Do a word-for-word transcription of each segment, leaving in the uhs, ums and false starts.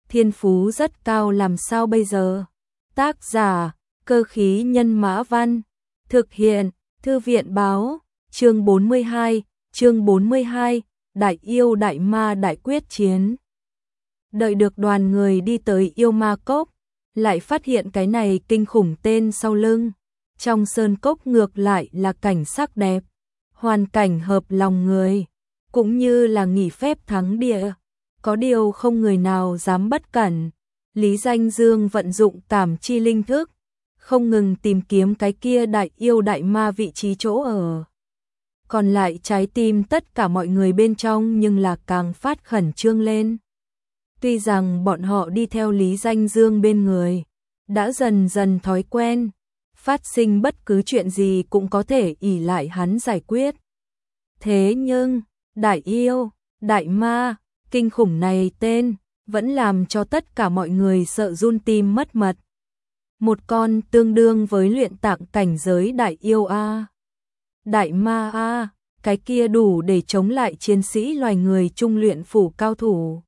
thiên phú rất cao làm sao bây giờ? Tác giả, Cơ khí nhân mã văn, thực hiện, Thư viện báo, chương bốn mươi hai, chương bốn mươi hai, Đại yêu đại ma đại quyết chiến. Đợi được đoàn người đi tới yêu ma cốc, lại phát hiện cái này kinh khủng tên sau lưng. Trong sơn cốc ngược lại là cảnh sắc đẹp, hoàn cảnh hợp lòng người, cũng như là nghỉ phép thắng địa. Có điều không người nào dám bất cẩn. Lý Danh Dương vận dụng cảm chi linh thức, không ngừng tìm kiếm cái kia đại yêu đại ma vị trí chỗ ở. Còn lại trái tim tất cả mọi người bên trong nhưng là càng phát khẩn trương lên. Tuy rằng bọn họ đi theo Lý Danh Dương bên người, đã dần dần thói quen, phát sinh bất cứ chuyện gì cũng có thể ỷ lại hắn giải quyết. Thế nhưng, đại yêu, đại ma, kinh khủng này tên, vẫn làm cho tất cả mọi người sợ run tim mất mật. Một con tương đương với luyện tạng cảnh giới đại yêu A. Đại ma A, cái kia đủ để chống lại chiến sĩ loài người trung luyện phủ cao thủ.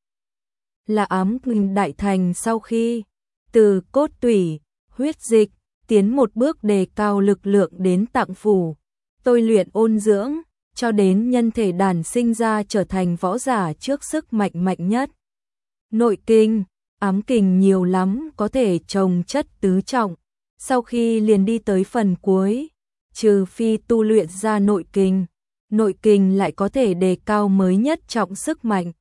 Là ám kình đại thành sau khi, từ cốt tủy, huyết dịch, tiến một bước đề cao lực lượng đến tạng phủ, tôi luyện ôn dưỡng, cho đến nhân thể đàn sinh ra trở thành võ giả trước sức mạnh mạnh nhất. Nội kinh, ám kình nhiều lắm có thể trồng chất tứ trọng, sau khi liền đi tới phần cuối, trừ phi tu luyện ra nội kinh, nội kinh lại có thể đề cao mới nhất trọng sức mạnh.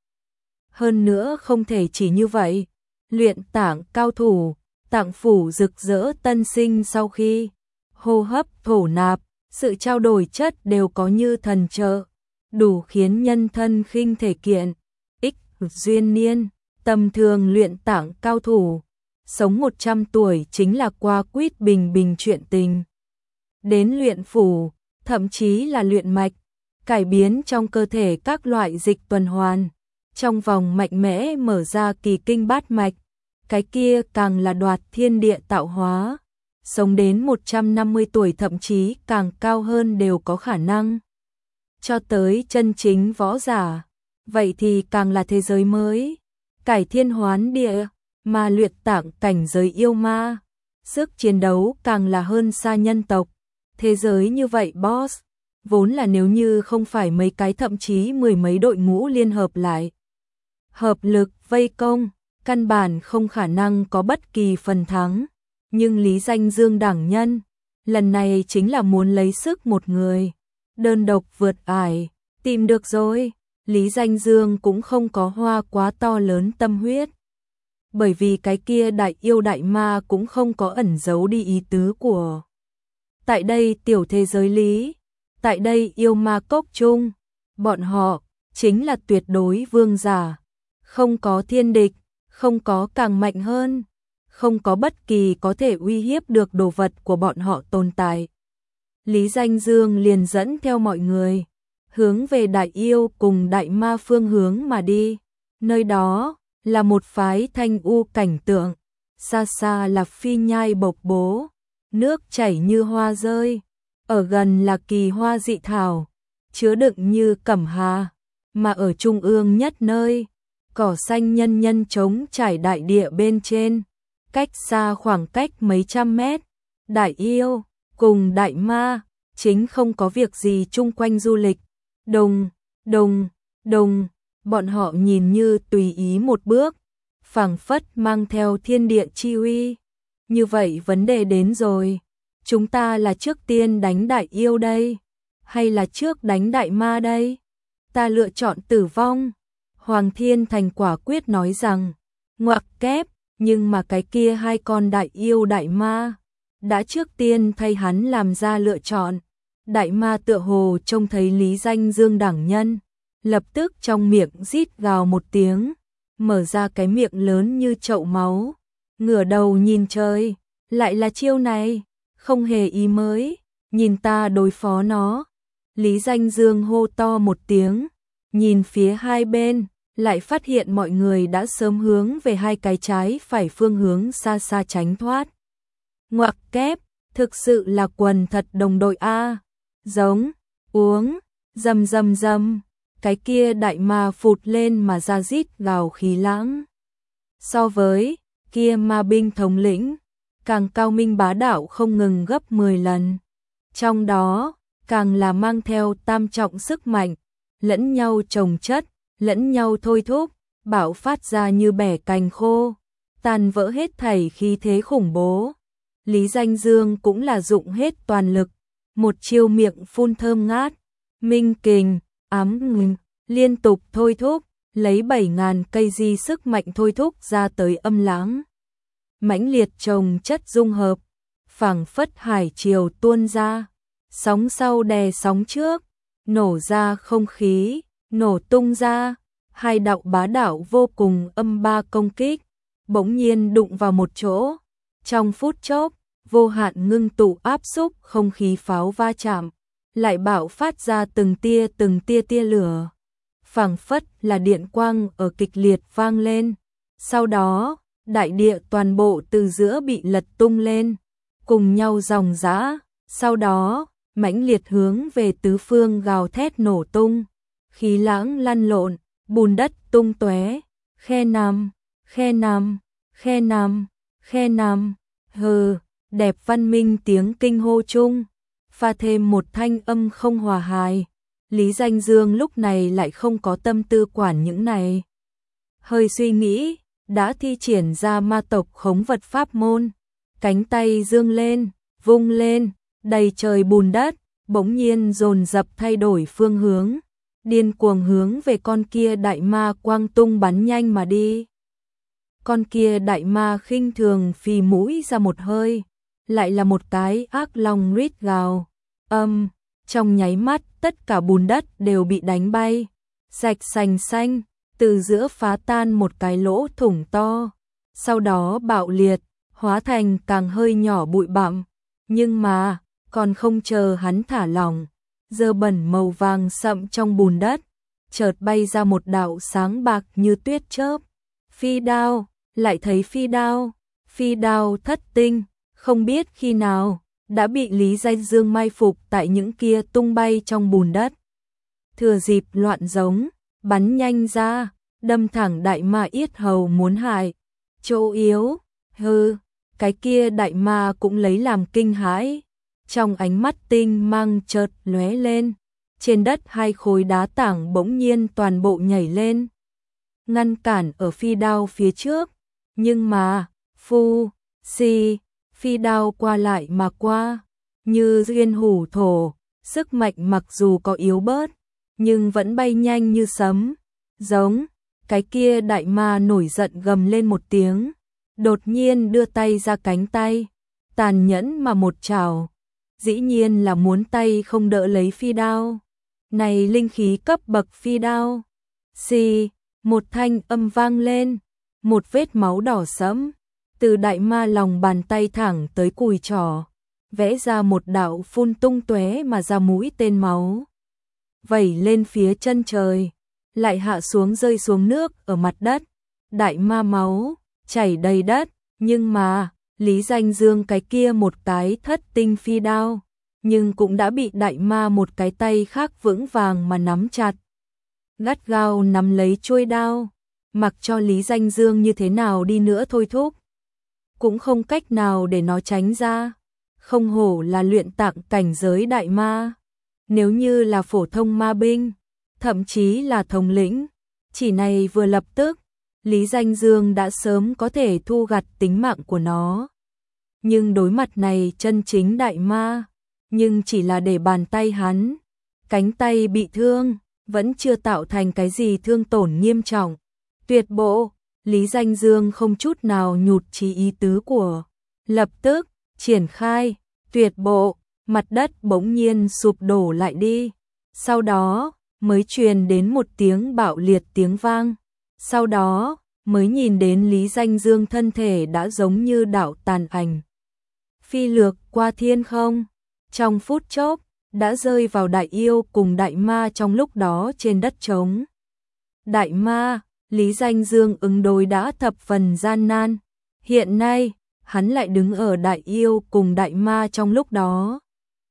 Hơn nữa không thể chỉ như vậy, luyện tạng cao thủ, tạng phủ rực rỡ tân sinh sau khi hô hấp thổ nạp, sự trao đổi chất đều có như thần trợ, đủ khiến nhân thân khinh thể kiện. Ích duyên niên, tầm thường luyện tạng cao thủ, sống một trăm tuổi chính là qua quýt bình bình chuyện tình. Đến luyện phủ, thậm chí là luyện mạch, cải biến trong cơ thể các loại dịch tuần hoàn, trong vòng mạnh mẽ mở ra kỳ kinh bát mạch, cái kia càng là đoạt thiên địa tạo hóa, sống đến một trăm năm mươi tuổi thậm chí càng cao hơn đều có khả năng. Cho tới chân chính võ giả, vậy thì càng là thế giới mới, cải thiên hoán địa, mà luyện tạng cảnh giới yêu ma, sức chiến đấu càng là hơn xa nhân tộc. Thế giới như vậy boss, vốn là nếu như không phải mấy cái thậm chí mười mấy đội ngũ liên hợp lại, hợp lực vây công, căn bản không khả năng có bất kỳ phần thắng. Nhưng Lý Danh Dương đẳng nhân, lần này chính là muốn lấy sức một người, đơn độc vượt ải, tìm được rồi. Lý Danh Dương cũng không có hoa quá to lớn tâm huyết, bởi vì cái kia đại yêu đại ma cũng không có ẩn giấu đi ý tứ của. Tại đây tiểu thế giới lý, tại đây yêu ma cốc chung, bọn họ chính là tuyệt đối vương giả, không có thiên địch, không có càng mạnh hơn, không có bất kỳ có thể uy hiếp được đồ vật của bọn họ tồn tại. Lý Danh Dương liền dẫn theo mọi người, hướng về đại yêu cùng đại ma phương hướng mà đi. Nơi đó là một phái thanh u cảnh tượng, xa xa là phi nhai bộc bố, nước chảy như hoa rơi, ở gần là kỳ hoa dị thảo, chứa đựng như cẩm hà, mà ở trung ương nhất nơi, cỏ xanh nhân nhân trống trải đại địa bên trên, cách xa khoảng cách mấy trăm mét, đại yêu cùng đại ma chính không có việc gì chung quanh du lịch. Đồng, đồng, đồng, bọn họ nhìn như tùy ý một bước, phảng phất mang theo thiên địa chi uy. Như vậy vấn đề đến rồi, chúng ta là trước tiên đánh đại yêu đây, hay là trước đánh đại ma đây? Ta lựa chọn tử vong. Hoàng Thiên Thành quả quyết nói rằng, ngoặc kép, nhưng mà cái kia hai con đại yêu đại ma, đã trước tiên thay hắn làm ra lựa chọn. Đại ma tựa hồ trông thấy Lý Danh Dương đẳng nhân, lập tức trong miệng rít gào một tiếng, mở ra cái miệng lớn như chậu máu, ngửa đầu nhìn trời, lại là chiêu này, không hề ý mới, nhìn ta đối phó nó. Lý Danh Dương hô to một tiếng, nhìn phía hai bên, lại phát hiện mọi người đã sớm hướng về hai cái trái phải phương hướng xa xa tránh thoát. Ngoặc kép, thực sự là quần thật đồng đội a. Giống, uống, rầm rầm rầm, cái kia đại ma phụt lên mà ra rít gào khí lãng. So với kia ma binh thống lĩnh, càng cao minh bá đạo không ngừng gấp mười lần. Trong đó, càng là mang theo tam trọng sức mạnh, lẫn nhau chồng chất, lẫn nhau thôi thúc, bạo phát ra như bẻ cành khô, tàn vỡ hết thảy khí thế khủng bố. Lý Danh Dương cũng là dụng hết toàn lực, một chiêu miệng phun thơm ngát, minh kình, ám ngừng, liên tục thôi thúc, lấy bảy ngàn cây di sức mạnh thôi thúc ra tới âm lãng. Mãnh liệt chồng chất dung hợp, phảng phất hải triều tuôn ra, sóng sau đè sóng trước, nổ ra không khí, nổ tung ra, hai đạo bá đạo vô cùng âm ba công kích, bỗng nhiên đụng vào một chỗ, trong phút chốc, vô hạn ngưng tụ áp xúc không khí pháo va chạm, lại bạo phát ra từng tia từng tia tia lửa, phảng phất là điện quang ở kịch liệt vang lên. Sau đó, đại địa toàn bộ từ giữa bị lật tung lên, cùng nhau ròng rã, sau đó, mãnh liệt hướng về tứ phương gào thét nổ tung, khí lãng lăn lộn, bùn đất tung tóe, khe nằm, khe nằm, khe nằm, khe nằm, hừ, đẹp văn minh tiếng kinh hô chung, pha thêm một thanh âm không hòa hài. Lý Danh Dương lúc này lại không có tâm tư quản những này. Hơi suy nghĩ, đã thi triển ra ma tộc khống vật pháp môn, cánh tay dương lên, vung lên, đầy trời bùn đất, bỗng nhiên dồn dập thay đổi phương hướng, điên cuồng hướng về con kia đại ma quang tung bắn nhanh mà đi. Con kia đại ma khinh thường phì mũi ra một hơi, lại là một cái ác long rít gào, âm, trong nháy mắt tất cả bùn đất đều bị đánh bay, rạch sành xanh, từ giữa phá tan một cái lỗ thủng to, sau đó bạo liệt, hóa thành càng hơi nhỏ bụi bặm, nhưng mà, còn không chờ hắn thả lỏng, dơ bẩn màu vàng sậm trong bùn đất, chợt bay ra một đạo sáng bạc như tuyết chớp, phi đao, lại thấy phi đao, phi đao thất tinh, không biết khi nào, đã bị Lý Danh Dương mai phục tại những kia tung bay trong bùn đất. Thừa dịp loạn giống, bắn nhanh ra, đâm thẳng đại ma yết hầu muốn hại. Chỗ yếu, hư, cái kia đại ma cũng lấy làm kinh hãi. Trong ánh mắt tinh mang chợt lóe lên, trên đất hai khối đá tảng bỗng nhiên toàn bộ nhảy lên, ngăn cản ở phi đao phía trước. Nhưng mà, phu, si, phi đao qua lại mà qua, như duyên hủ thổ, sức mạnh mặc dù có yếu bớt, nhưng vẫn bay nhanh như sấm. Giống, cái kia đại ma nổi giận gầm lên một tiếng, đột nhiên đưa tay ra cánh tay, tàn nhẫn mà một chảo, dĩ nhiên là muốn tay không đỡ lấy phi đao. Này linh khí cấp bậc phi đao, xì, một thanh âm vang lên, một vết máu đỏ sẫm từ đại ma lòng bàn tay thẳng tới cùi trỏ, vẽ ra một đạo phun tung tóe mà ra mũi tên máu, vẩy lên phía chân trời, lại hạ xuống rơi xuống nước ở mặt đất. Đại ma máu chảy đầy đất, nhưng mà Lý Danh Dương cái kia một cái thất tinh phi đao, nhưng cũng đã bị đại ma một cái tay khác vững vàng mà nắm chặt, gắt gao nắm lấy chuôi đao, mặc cho Lý Danh Dương như thế nào đi nữa thôi thúc, cũng không cách nào để nó tránh ra. Không hổ là luyện tạng cảnh giới đại ma, nếu như là phổ thông ma binh, thậm chí là thống lĩnh, chỉ này vừa lập tức, Lý Danh Dương đã sớm có thể thu gặt tính mạng của nó. Nhưng đối mặt này chân chính đại ma, nhưng chỉ là để bàn tay hắn, cánh tay bị thương, vẫn chưa tạo thành cái gì thương tổn nghiêm trọng. Tuyệt bộ, Lý Danh Dương không chút nào nhụt chí ý tứ của, lập tức triển khai, tuyệt bộ, mặt đất bỗng nhiên sụp đổ lại đi. Sau đó, mới truyền đến một tiếng bạo liệt tiếng vang. Sau đó, mới nhìn đến Lý Danh Dương thân thể đã giống như đạo tàn ảnh, phi lược qua thiên không. Trong phút chốc, đã rơi vào đại yêu cùng đại ma trong lúc đó trên đất trống. Đại ma, Lý Danh Dương ứng đối đã thập phần gian nan. Hiện nay, hắn lại đứng ở đại yêu cùng đại ma trong lúc đó.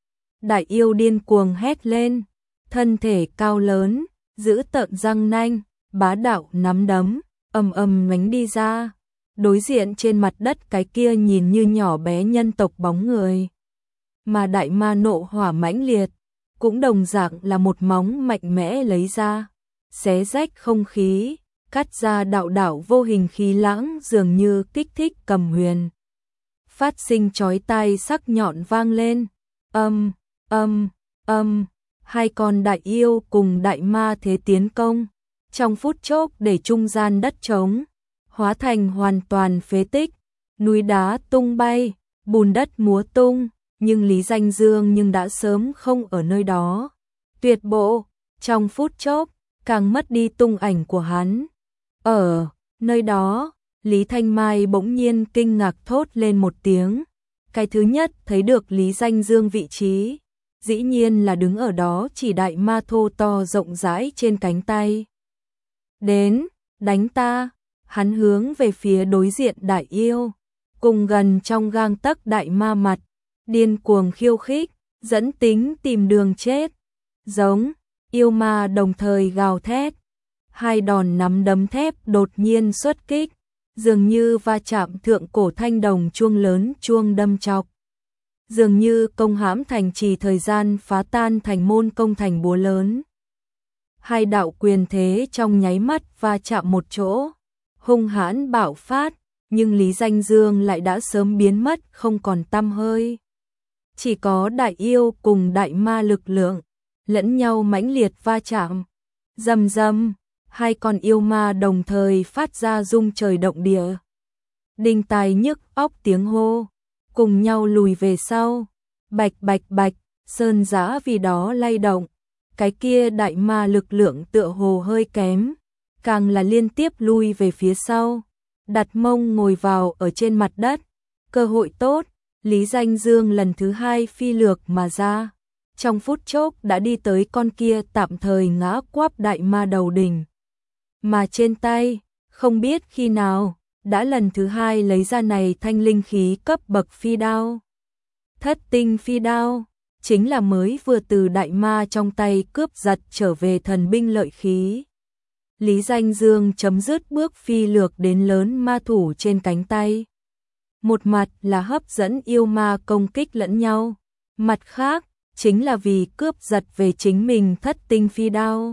Đại yêu điên cuồng hét lên, thân thể cao lớn, giữ tợn răng nanh, bá đạo nắm đấm, ầm ầm đánh đi ra. đối diện trên mặt đất cái kia nhìn như nhỏ bé nhân tộc bóng người. Mà đại ma nộ hỏa mãnh liệt, cũng đồng dạng là một móng mạnh mẽ lấy ra, xé rách không khí, cắt ra đạo đạo vô hình khí lãng dường như kích thích cầm huyền. Phát sinh chói tai sắc nhọn vang lên, âm, âm, âm, hai con đại yêu cùng đại ma thế tiến công, trong phút chốc để trung gian đất trống, hóa thành hoàn toàn phế tích, núi đá tung bay, bùn đất múa tung, nhưng Lý Danh Dương nhưng đã sớm không ở nơi đó. Tuyệt bộ, trong phút chốc, càng mất đi tung ảnh của hắn. Ở nơi đó, Lý Thanh Mai bỗng nhiên kinh ngạc thốt lên một tiếng. Cái thứ nhất thấy được Lý Danh Dương vị trí, dĩ nhiên là đứng ở đó chỉ đại ma thô to rộng rãi trên cánh tay. Đến, đánh ta, hắn hướng về phía đối diện đại yêu, cùng gần trong gang tấc đại ma mặt, điên cuồng khiêu khích, dẫn tính tìm đường chết. Giống, yêu ma đồng thời gào thét, hai đòn nắm đấm thép đột nhiên xuất kích, dường như va chạm thượng cổ thanh đồng chuông lớn chuông đâm chọc. Dường như công hãm thành trì thời gian phá tan thành môn công thành búa lớn. Hai đạo quyền thế trong nháy mắt va chạm một chỗ, hung hãn bạo phát, nhưng Lý Danh Dương lại đã sớm biến mất không còn tăm hơi. Chỉ có đại yêu cùng đại ma lực lượng, lẫn nhau mãnh liệt va chạm. Rầm rầm, hai con yêu ma đồng thời phát ra rung trời động địa. Đinh tai nhức óc tiếng hô, cùng nhau lùi về sau. Bạch bạch bạch, sơn giã vì đó lay động. Cái kia đại ma lực lượng tựa hồ hơi kém, càng là liên tiếp lui về phía sau, đặt mông ngồi vào ở trên mặt đất. Cơ hội tốt, Lý Danh Dương lần thứ hai phi lược mà ra, trong phút chốc đã đi tới con kia tạm thời ngã quắp đại ma đầu đỉnh. Mà trên tay, không biết khi nào, đã lần thứ hai lấy ra này thanh linh khí cấp bậc phi đao. Thất tinh phi đao, chính là mới vừa từ đại ma trong tay cướp giật trở về thần binh lợi khí. Lý Danh Dương chấm dứt bước phi lược đến lớn ma thủ trên cánh tay. Một mặt là hấp dẫn yêu ma công kích lẫn nhau, mặt khác chính là vì cướp giật về chính mình thất tinh phi đao.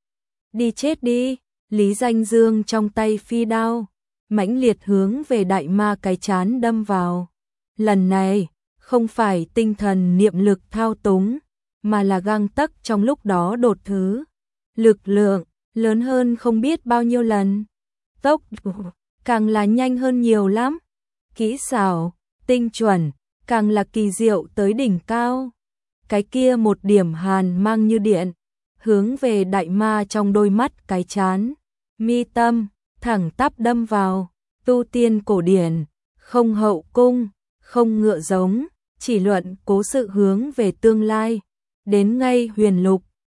Đi chết đi, Lý Danh Dương trong tay phi đao, mãnh liệt hướng về đại ma cái chán đâm vào. Lần này, không phải tinh thần niệm lực thao túng, mà là gang tấc trong lúc đó đột thứ. Lực lượng, lớn hơn không biết bao nhiêu lần. Tốc độ, càng là nhanh hơn nhiều lắm. Kỹ xảo, tinh chuẩn, càng là kỳ diệu tới đỉnh cao. Cái kia một điểm hàn mang như điện, hướng về đại ma trong đôi mắt cái chán, mi tâm, thẳng tắp đâm vào. Tu tiên cổ điển, không hậu cung, không ngựa giống, chỉ luận cố sự hướng về tương lai. Đến ngay huyền lục,